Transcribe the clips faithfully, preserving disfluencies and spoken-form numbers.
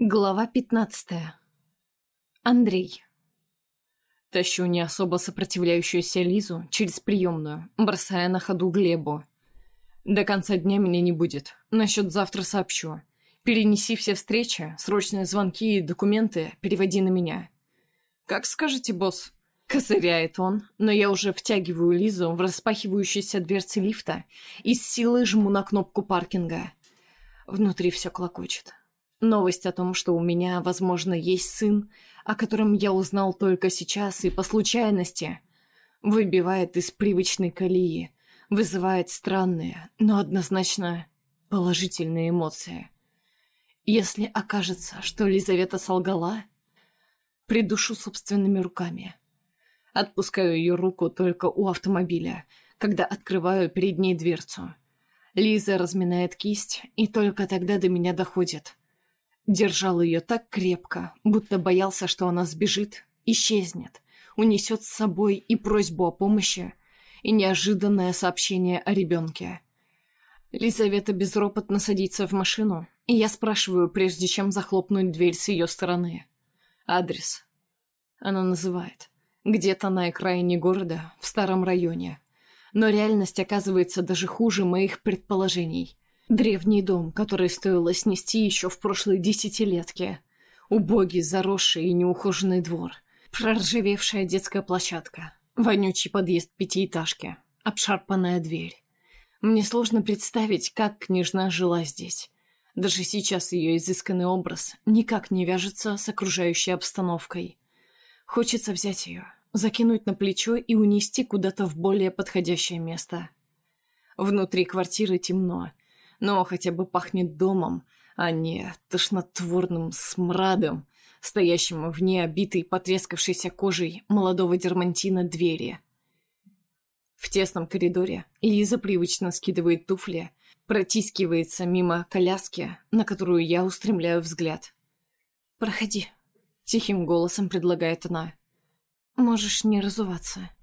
Глава пятнадцатая. Андрей. Тащу не особо сопротивляющуюся Лизу через приемную, бросая на ходу Глебу. До конца дня меня не будет. Насчет завтра сообщу. Перенеси все встречи, срочные звонки и документы переводи на меня. Как скажете, босс. Козыряет он, но я уже втягиваю Лизу в распахивающиеся дверцы лифта и с силой жму на кнопку паркинга. Внутри все клокочет. Новость о том, что у меня, возможно, есть сын, о котором я узнал только сейчас и по случайности, выбивает из привычной колеи, вызывает странные, но однозначно положительные эмоции. Если окажется, что Лизавета солгала, придушу собственными руками. Отпускаю ее руку только у автомобиля, когда открываю перед ней дверцу. Лиза разминает кисть, и только тогда до меня доходит. Держал ее так крепко, будто боялся, что она сбежит, исчезнет, унесет с собой и просьбу о помощи, и неожиданное сообщение о ребенке. Лизавета безропотно садится в машину, и я спрашиваю, прежде чем захлопнуть дверь с ее стороны. Адрес. Она называет. Где-то на окраине города, в старом районе. Но реальность оказывается даже хуже моих предположений. Древний дом, который стоило снести еще в прошлой десятилетке. Убогий, заросший и неухоженный двор. Проржавевшая детская площадка. Вонючий подъезд пятиэтажки. Обшарпанная дверь. Мне сложно представить, как княжна жила здесь. Даже сейчас ее изысканный образ никак не вяжется с окружающей обстановкой. Хочется взять ее, закинуть на плечо и унести куда-то в более подходящее место. Внутри квартиры темно, но хотя бы пахнет домом, а не тошнотворным смрадом, стоящим вне обитой потрескавшейся кожей молодого дермантина двери. В тесном коридоре Лиза привычно скидывает туфли, протискивается мимо коляски, на которую я устремляю взгляд. «Проходи», — тихим голосом предлагает она. «Можешь не разуваться».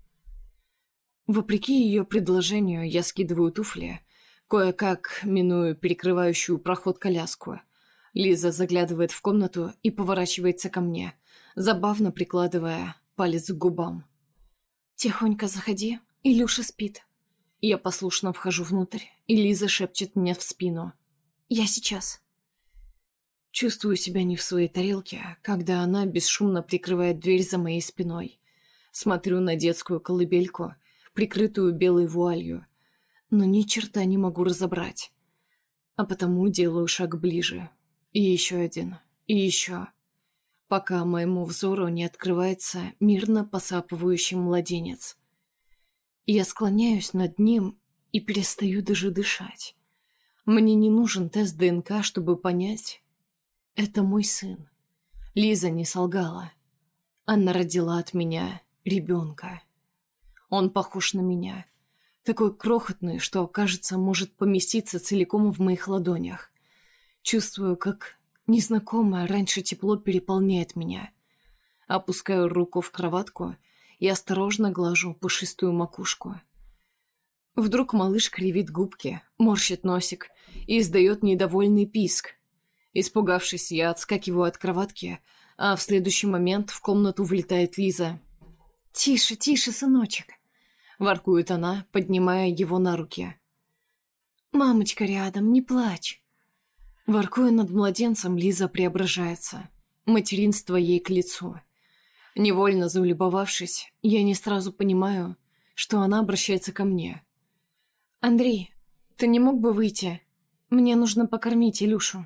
Вопреки ее предложению, я скидываю туфли, кое-как миную перекрывающую проход коляску. Лиза заглядывает в комнату и поворачивается ко мне, забавно прикладывая палец к губам. «Тихонько заходи, Илюша спит». Я послушно вхожу внутрь, и Лиза шепчет мне в спину. «Я сейчас». Чувствую себя не в своей тарелке, когда она бесшумно прикрывает дверь за моей спиной. Смотрю на детскую колыбельку, прикрытую белой вуалью, но ни черта не могу разобрать. А потому делаю шаг ближе. И еще один. И еще. Пока моему взору не открывается мирно посапывающий младенец. Я склоняюсь над ним и перестаю даже дышать. Мне не нужен тест ДНК, чтобы понять. Это мой сын. Лиза не солгала. Она родила от меня ребенка. Он похож на меня. Такой крохотный, что, кажется, может поместиться целиком в моих ладонях. Чувствую, как незнакомое раньше тепло переполняет меня. Опускаю руку в кроватку и осторожно глажу пушистую макушку. Вдруг малыш кривит губки, морщит носик и издает недовольный писк. Испугавшись, я отскакиваю от кроватки, а в следующий момент в комнату влетает Лиза. «Тише, тише, сыночек!» — воркует она, поднимая его на руки. «Мамочка рядом, не плачь!» Воркуя над младенцем, Лиза преображается. Материнство ей к лицу. Невольно залюбовавшись, я не сразу понимаю, что она обращается ко мне. «Андрей, ты не мог бы выйти? Мне нужно покормить Илюшу».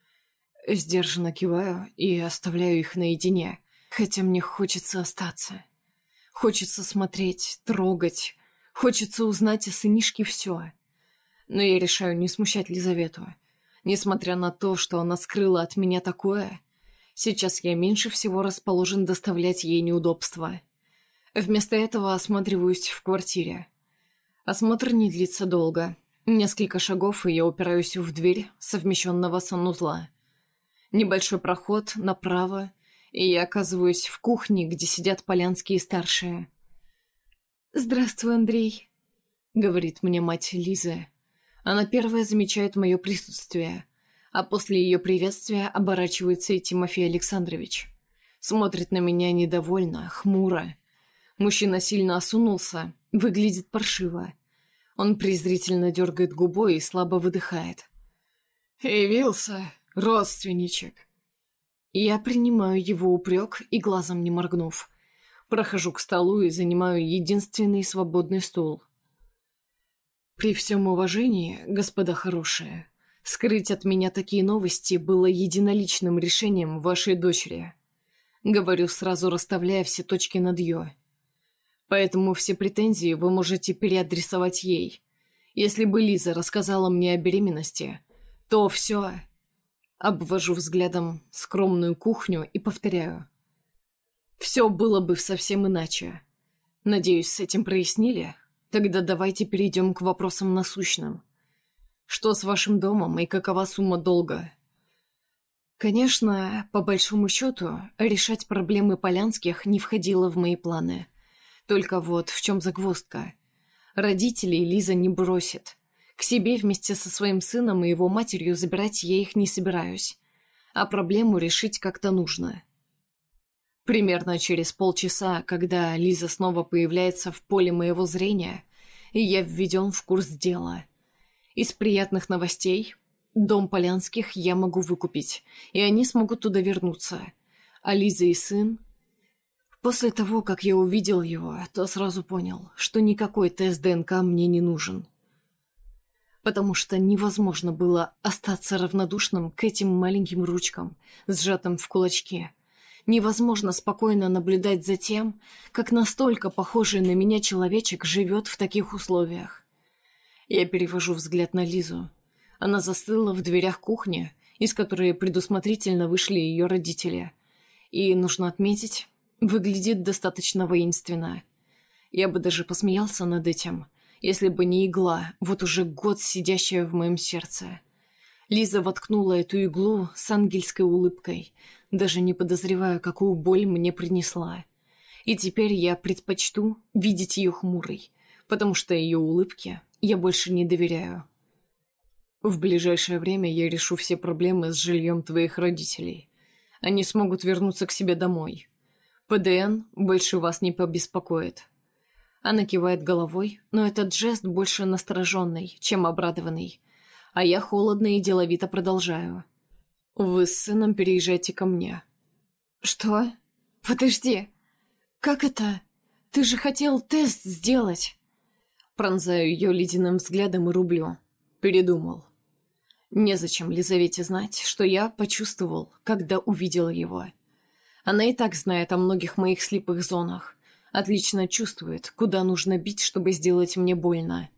Сдержанно киваю и оставляю их наедине, хотя мне хочется остаться. Хочется смотреть, трогать, хочется узнать о сынишке все. Но я решаю не смущать Лизавету. Несмотря на то, что она скрыла от меня такое, сейчас я меньше всего расположен доставлять ей неудобства. Вместо этого осматриваюсь в квартире. Осмотр не длится долго. Несколько шагов, и я упираюсь в дверь совмещенного санузла. Небольшой проход направо, и я оказываюсь в кухне, где сидят полянские старшие. «Здравствуй, Андрей», — говорит мне мать Лизы. Она первая замечает мое присутствие. А после ее приветствия оборачивается и Тимофей Александрович. Смотрит на меня недовольно, хмуро. Мужчина сильно осунулся, выглядит паршиво. Он презрительно дергает губой и слабо выдыхает. «Явился, родственничек». Я принимаю его упрек и глазом не моргнув. Прохожу к столу и занимаю единственный свободный стул. При всем уважении, господа хорошие, скрыть от меня такие новости было единоличным решением вашей дочери. Говорю сразу, расставляя все точки над «ё». Поэтому все претензии вы можете переадресовать ей. Если бы Лиза рассказала мне о беременности, то все... Обвожу взглядом скромную кухню и повторяю. Все было бы совсем иначе. Надеюсь, с этим прояснили? Тогда давайте перейдем к вопросам насущным. Что с вашим домом и какова сумма долга? Конечно, по большому счету, решать проблемы Полянских не входило в мои планы. Только вот в чем загвоздка. Родителей Лиза не бросит. К себе вместе со своим сыном и его матерью забирать я их не собираюсь. А проблему решить как-то нужно. Примерно через полчаса, когда Лиза снова появляется в поле моего зрения, и я введен в курс дела. Из приятных новостей дом Полянских я могу выкупить, и они смогут туда вернуться. А Лиза и сын... После того, как я увидел его, то сразу понял, что никакой тест ДНК мне не нужен. Потому что невозможно было остаться равнодушным к этим маленьким ручкам, сжатым в кулачке. Невозможно спокойно наблюдать за тем, как настолько похожий на меня человечек живет в таких условиях. Я перевожу взгляд на Лизу. Она застыла в дверях кухни, из которой предусмотрительно вышли ее родители. И, нужно отметить, выглядит достаточно воинственно. Я бы даже посмеялся над этим, если бы не игла, вот уже год сидящая в моем сердце. Лиза воткнула эту иглу с ангельской улыбкой, даже не подозревая, какую боль мне принесла. И теперь я предпочту видеть ее хмурой, потому что ее улыбке я больше не доверяю. В ближайшее время я решу все проблемы с жильем твоих родителей. Они смогут вернуться к себе домой. ПДН больше вас не побеспокоит. Она кивает головой, но этот жест больше настороженный, чем обрадованный. А я холодно и деловито продолжаю. Вы с сыном переезжайте ко мне. Что? Подожди. Как это? Ты же хотел тест сделать. Пронзаю ее ледяным взглядом и рублю. Передумал. Незачем Лизавете знать, что я почувствовал, когда увидел его. Она и так знает о многих моих слепых зонах. Отлично чувствует, куда нужно бить, чтобы сделать мне больно.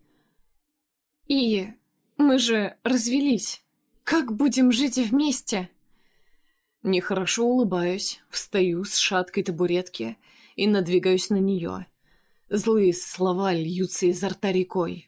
И мы же развелись. Как будем жить вместе? Нехорошо улыбаюсь, встаю с шаткой табуретки и надвигаюсь на нее. Злые слова льются изо рта рекой.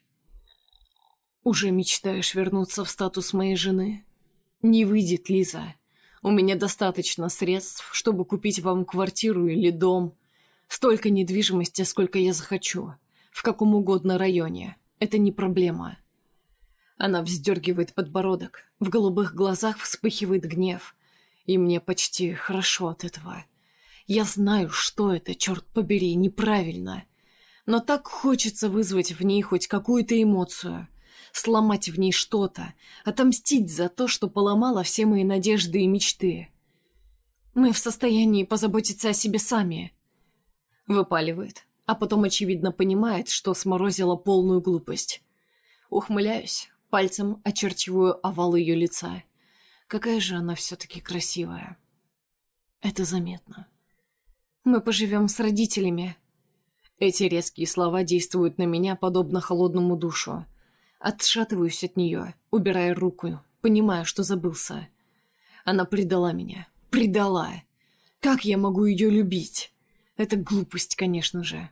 Уже мечтаешь вернуться в статус моей жены? Не выйдет, Лиза. У меня достаточно средств, чтобы купить вам квартиру или дом. Столько недвижимости, сколько я захочу. В каком угодно районе. Это не проблема. Она вздергивает подбородок. В голубых глазах вспыхивает гнев. И мне почти хорошо от этого. Я знаю, что это, черт побери, неправильно. Но так хочется вызвать в ней хоть какую-то эмоцию. Сломать в ней что-то. Отомстить за то, что поломала все мои надежды и мечты. Мы в состоянии позаботиться о себе сами. Выпаливает, а потом, очевидно, понимает, что сморозила полную глупость. Ухмыляюсь, пальцем очерчиваю овал ее лица. Какая же она все-таки красивая. Это заметно. Мы поживем с родителями. Эти резкие слова действуют на меня, подобно холодному душу. Отшатываюсь от нее, убирая руку, понимая, что забылся. Она предала меня. Предала. Как я могу ее любить? Это глупость, конечно же.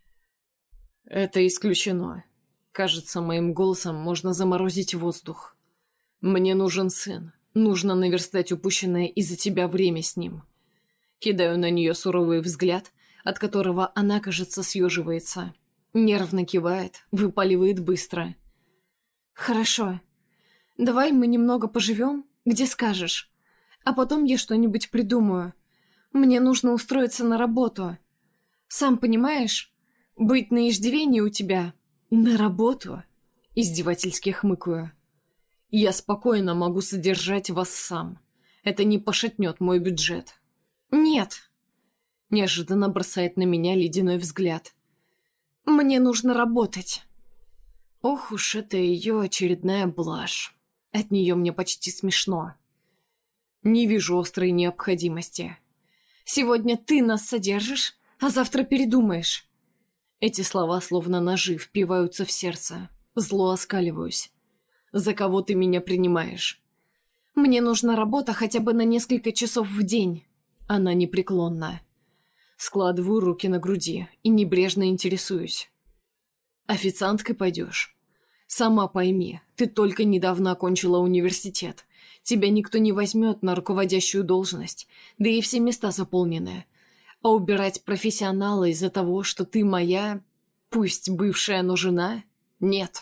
Это исключено. Кажется, моим голосом можно заморозить воздух. Мне нужен сын. Нужно наверстать упущенное из-за тебя время с ним. Кидаю на нее суровый взгляд, от которого она, кажется, съеживается. Нервно кивает, выпаливает быстро. Хорошо. Давай мы немного поживем, где скажешь. А потом я что-нибудь придумаю. Мне нужно устроиться на работу. Сам понимаешь, быть на иждивении у тебя. На работу? Издевательски хмыкаю. Я спокойно могу содержать вас сам. Это не пошатнет мой бюджет. Нет. Неожиданно бросает на меня ледяной взгляд. Мне нужно работать. Ох уж это ее очередная блажь. От нее мне почти смешно. Не вижу острой необходимости. Сегодня ты нас содержишь, а завтра передумаешь. Эти слова словно ножи впиваются в сердце. Зло оскаливаюсь. За кого ты меня принимаешь? Мне нужна работа хотя бы на несколько часов в день. Она непреклонна. Складываю руки на груди и небрежно интересуюсь. Официанткой пойдешь? Сама пойми, ты только недавно окончила университет. Тебя никто не возьмет на руководящую должность, да и все места заполнены. А убирать профессионала из-за того, что ты моя, пусть бывшая, но жена, нет.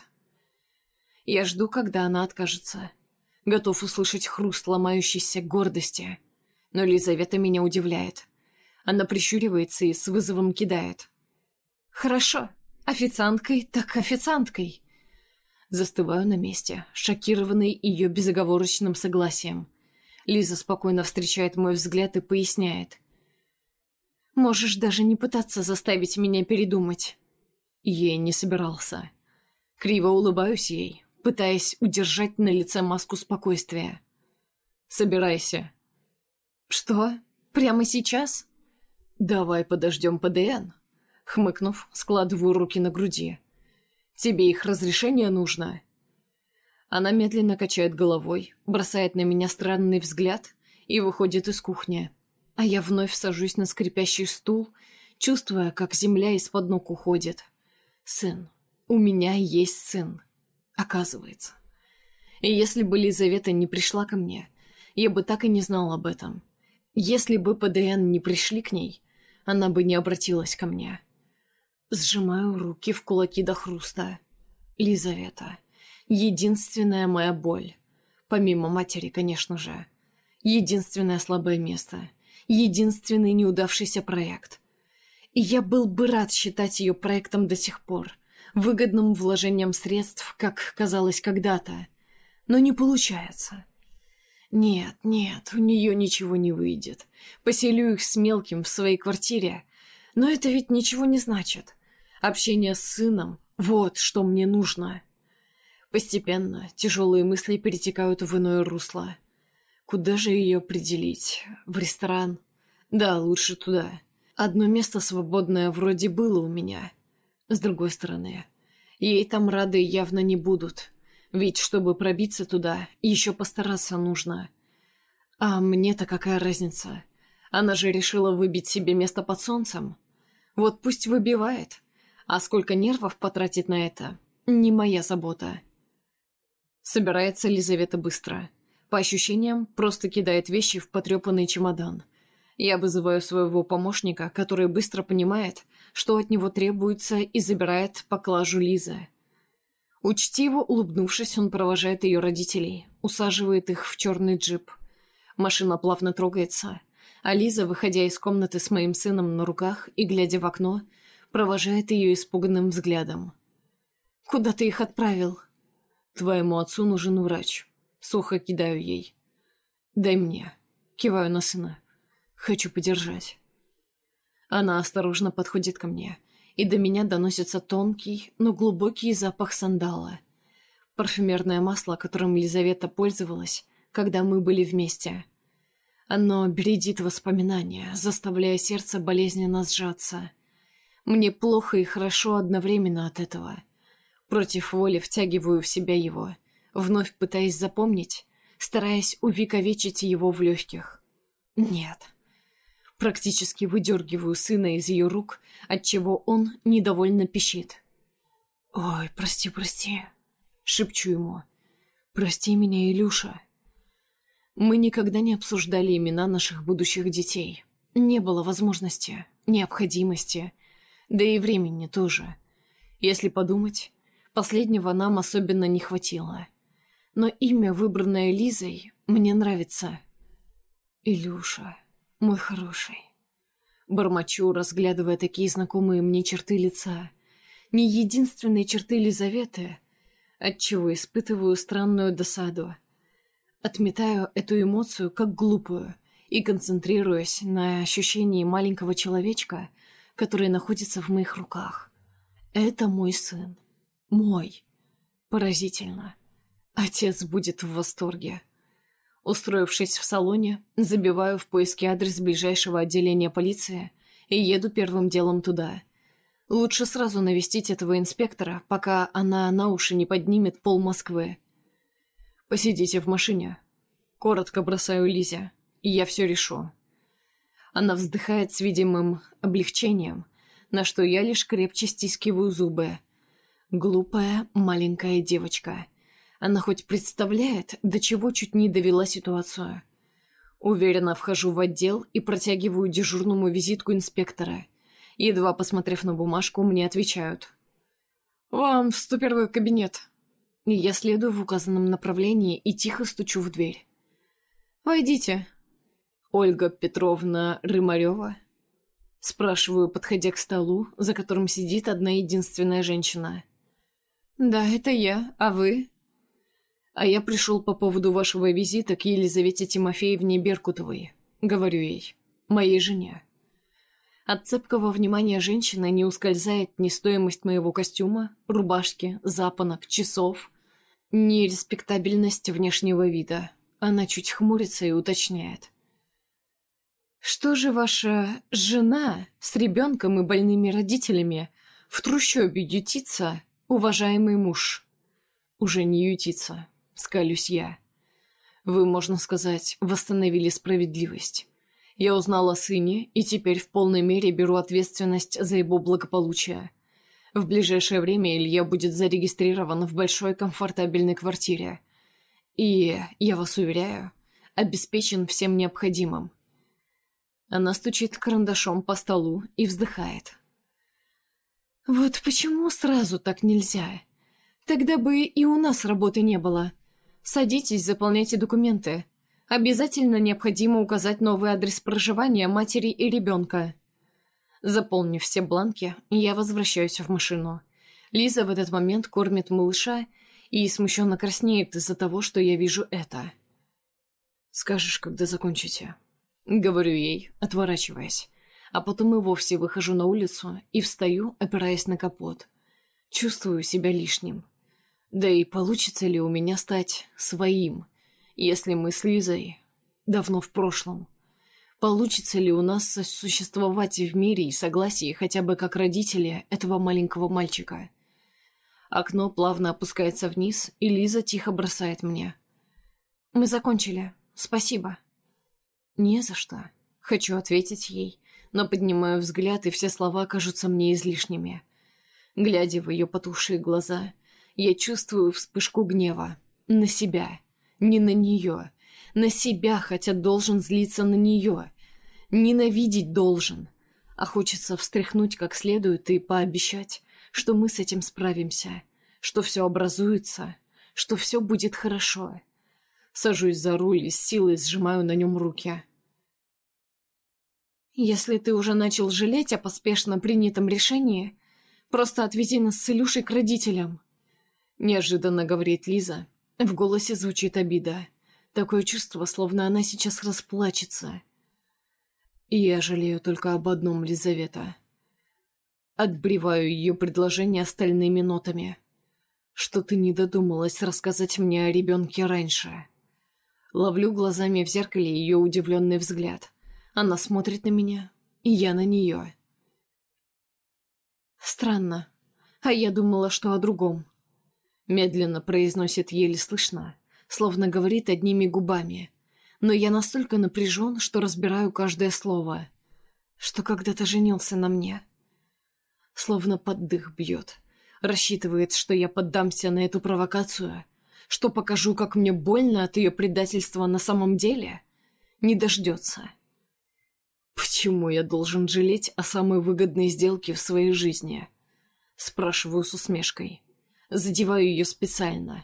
Я жду, когда она откажется. Готов услышать хруст ломающейся гордости. Но Лизавета меня удивляет. Она прищуривается и с вызовом кидает. «Хорошо, официанткой так официанткой». Застываю на месте, шокированный ее безоговорочным согласием. Лиза спокойно встречает мой взгляд и поясняет. «Можешь даже не пытаться заставить меня передумать». Я не собирался. Криво улыбаюсь ей, пытаясь удержать на лице маску спокойствия. «Собирайся». «Что? Прямо сейчас?» «Давай подождем ПДН», — хмыкнув, складываю руки на груди. «Тебе их разрешение нужно?» Она медленно качает головой, бросает на меня странный взгляд и выходит из кухни. А я вновь сажусь на скрипящий стул, чувствуя, как земля из-под ног уходит. Сын. У меня есть сын. Оказывается. И если бы Лизавета не пришла ко мне, я бы так и не знал об этом. Если бы ПДН не пришли к ней, она бы не обратилась ко мне. Сжимаю руки в кулаки до хруста. Лизавета. Единственная моя боль. Помимо матери, конечно же. Единственное слабое место. Единственный неудавшийся проект. И я был бы рад считать ее проектом до сих пор. Выгодным вложением средств, как казалось когда-то. Но не получается. Нет, нет, у нее ничего не выйдет. Поселю их с мелким в своей квартире. Но это ведь ничего не значит. Общение с сыном — вот что мне нужно. Постепенно тяжелые мысли перетекают в иное русло. Куда же ее определить? В ресторан? Да, лучше туда. Одно место свободное вроде было у меня. С другой стороны, ей там рады явно не будут. Ведь, чтобы пробиться туда, еще постараться нужно. А мне-то какая разница? Она же решила выбить себе место под солнцем. Вот пусть выбивает. А сколько нервов потратит на это, не моя забота. Собирается Лизавета быстро. По ощущениям, просто кидает вещи в потрепанный чемодан. Я вызываю своего помощника, который быстро понимает, что от него требуется, и забирает поклажу Лизы. Учтиво улыбнувшись, он провожает ее родителей, усаживает их в черный джип. Машина плавно трогается, а Лиза, выходя из комнаты с моим сыном на руках и глядя в окно, провожает ее испуганным взглядом. «Куда ты их отправил?» «Твоему отцу нужен врач». Сухо кидаю ей. «Дай мне». Киваю на сына. «Хочу подержать». Она осторожно подходит ко мне, и до меня доносится тонкий, но глубокий запах сандала. Парфюмерное масло, которым Лизавета пользовалась, когда мы были вместе. Оно бередит воспоминания, заставляя сердце болезненно сжаться. Мне плохо и хорошо одновременно от этого. Против воли втягиваю в себя его, вновь пытаясь запомнить, стараясь увековечить его в легких. Нет. Практически выдергиваю сына из ее рук, отчего он недовольно пищит. «Ой, прости, прости», — шепчу ему. «Прости меня, Илюша». Мы никогда не обсуждали имена наших будущих детей. Не было возможности, необходимости, да и времени тоже. Если подумать, последнего нам особенно не хватило. Но имя, выбранное Лизой, мне нравится. Илюша, мой хороший. Бормочу, разглядывая такие знакомые мне черты лица. Не единственные черты Лизаветы, отчего испытываю странную досаду. Отметаю эту эмоцию как глупую и концентрируюсь на ощущении маленького человечка, который находится в моих руках. Это мой сын. Мой. Поразительно. Отец будет в восторге. Устроившись в салоне, забиваю в поиске адрес ближайшего отделения полиции и еду первым делом туда. Лучше сразу навестить этого инспектора, пока она на уши не поднимет пол Москвы. «Посидите в машине». Коротко бросаю Лизе, и я все решу. Она вздыхает с видимым облегчением, на что я лишь крепче стискиваю зубы. Глупая маленькая девочка. Она хоть представляет, до чего чуть не довела ситуацию. Уверенно вхожу в отдел и протягиваю дежурному визитку инспектора. Едва посмотрев на бумажку, мне отвечают. «Вам в сто первый кабинет». Я следую в указанном направлении и тихо стучу в дверь. «Войдите». «Ольга Петровна Рымарева?» Спрашиваю, подходя к столу, за которым сидит одна единственная женщина. «Да, это я. А вы?» «А я пришел по поводу вашего визита к Елизавете Тимофеевне Беркутовой», — говорю ей, моей жене. От цепкого внимания женщины не ускользает ни стоимость моего костюма, рубашки, запонок, часов, ни респектабельность внешнего вида. Она чуть хмурится и уточняет. «Что же ваша жена с ребенком и больными родителями в трущобе ютится, уважаемый муж?» «Уже не ютится», — скалюсь я. «Вы, можно сказать, восстановили справедливость. Я узнал о сыне и теперь в полной мере беру ответственность за его благополучие. В ближайшее время Илья будет зарегистрирован в большой комфортабельной квартире. И, я вас уверяю, обеспечен всем необходимым». Она стучит карандашом по столу и вздыхает. «Вот почему сразу так нельзя? Тогда бы и у нас работы не было. Садитесь, заполняйте документы. Обязательно необходимо указать новый адрес проживания матери и ребенка». Заполнив все бланки, я возвращаюсь в машину. Лиза в этот момент кормит малыша и смущенно краснеет из-за того, что я вижу это. «Скажешь, когда закончите?» — говорю ей, отворачиваясь. А потом и вовсе выхожу на улицу и встаю, опираясь на капот. Чувствую себя лишним. Да и получится ли у меня стать своим, если мы с Лизой давно в прошлом? Получится ли у нас существовать в мире и согласии хотя бы как родители этого маленького мальчика? Окно плавно опускается вниз, и Лиза тихо бросает мне. «Мы закончили. Спасибо». «Не за что». Хочу ответить ей, но поднимаю взгляд, и все слова кажутся мне излишними. Глядя в ее потухшие глаза, я чувствую вспышку гнева. На себя. Не на нее. На себя, хотя должен злиться на нее. Ненавидеть должен. А хочется встряхнуть как следует и пообещать, что мы с этим справимся, что все образуется, что все будет хорошо. Сажусь за руль и с силой сжимаю на нем руки. «Если ты уже начал жалеть о поспешно принятом решении, просто отвези нас с Илюшей к родителям», — неожиданно говорит Лиза. В голосе звучит обида. Такое чувство, словно она сейчас расплачется. И я жалею только об одном, Лизавета. Отбреваю ее предложение остальными нотами. Что ты не додумалась рассказать мне о ребенке раньше. Ловлю глазами в зеркале ее удивленный взгляд. Она смотрит на меня, и я на нее. «Странно. А я думала, что о другом». Медленно произносит еле слышно, словно говорит одними губами. Но я настолько напряжен, что разбираю каждое слово. Что когда-то женился на мне. Словно под дых бьет. Рассчитывает, что я поддамся на эту провокацию, что покажу, как мне больно от ее предательства на самом деле. Не дождется. «Почему я должен жалеть о самой выгодной сделке в своей жизни?» Спрашиваю с усмешкой. Задеваю ее специально.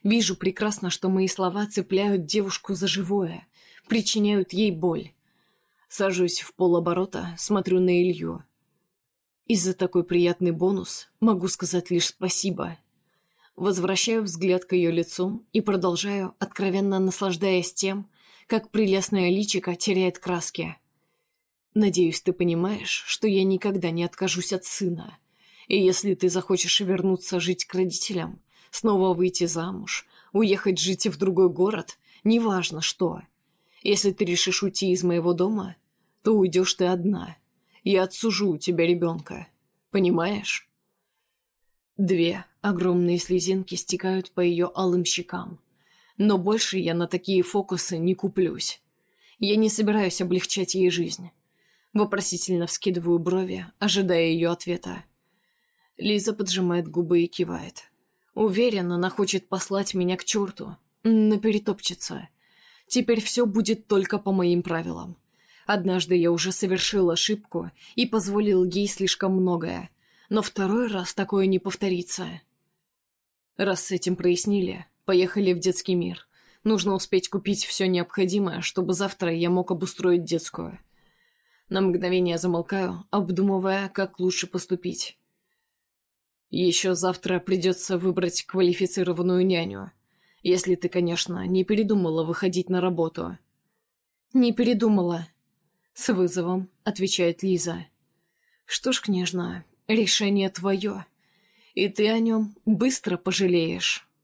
Вижу прекрасно, что мои слова цепляют девушку за живое, причиняют ей боль. Сажусь в полоборота, смотрю на Илью. И за такой приятный бонус могу сказать лишь спасибо. Возвращаю взгляд к ее лицу и продолжаю, откровенно наслаждаясь тем, как прелестное личико теряет краски. Надеюсь, ты понимаешь, что я никогда не откажусь от сына. И если ты захочешь вернуться жить к родителям, снова выйти замуж, уехать жить в другой город, неважно что. Если ты решишь уйти из моего дома, то уйдешь ты одна. Я отсужу у тебя ребенка. Понимаешь? Две огромные слезинки стекают по ее алым щекам. Но больше я на такие фокусы не куплюсь. Я не собираюсь облегчать ей жизнь. Вопросительно вскидываю брови, ожидая ее ответа. Лиза поджимает губы и кивает. Уверена, она хочет послать меня к черту, но перетопчется. Теперь все будет только по моим правилам. Однажды я уже совершил ошибку и позволил ей слишком многое, но второй раз такое не повторится. Раз с этим прояснили, поехали в детский мир. Нужно успеть купить все необходимое, чтобы завтра я мог обустроить детскую. На мгновение замолкаю, обдумывая, как лучше поступить. Еще завтра придется выбрать квалифицированную няню. Если ты, конечно, не передумала выходить на работу. Не передумала. С вызовом отвечает Лиза. Что ж, княжна, решение твое. И ты о нем быстро пожалеешь.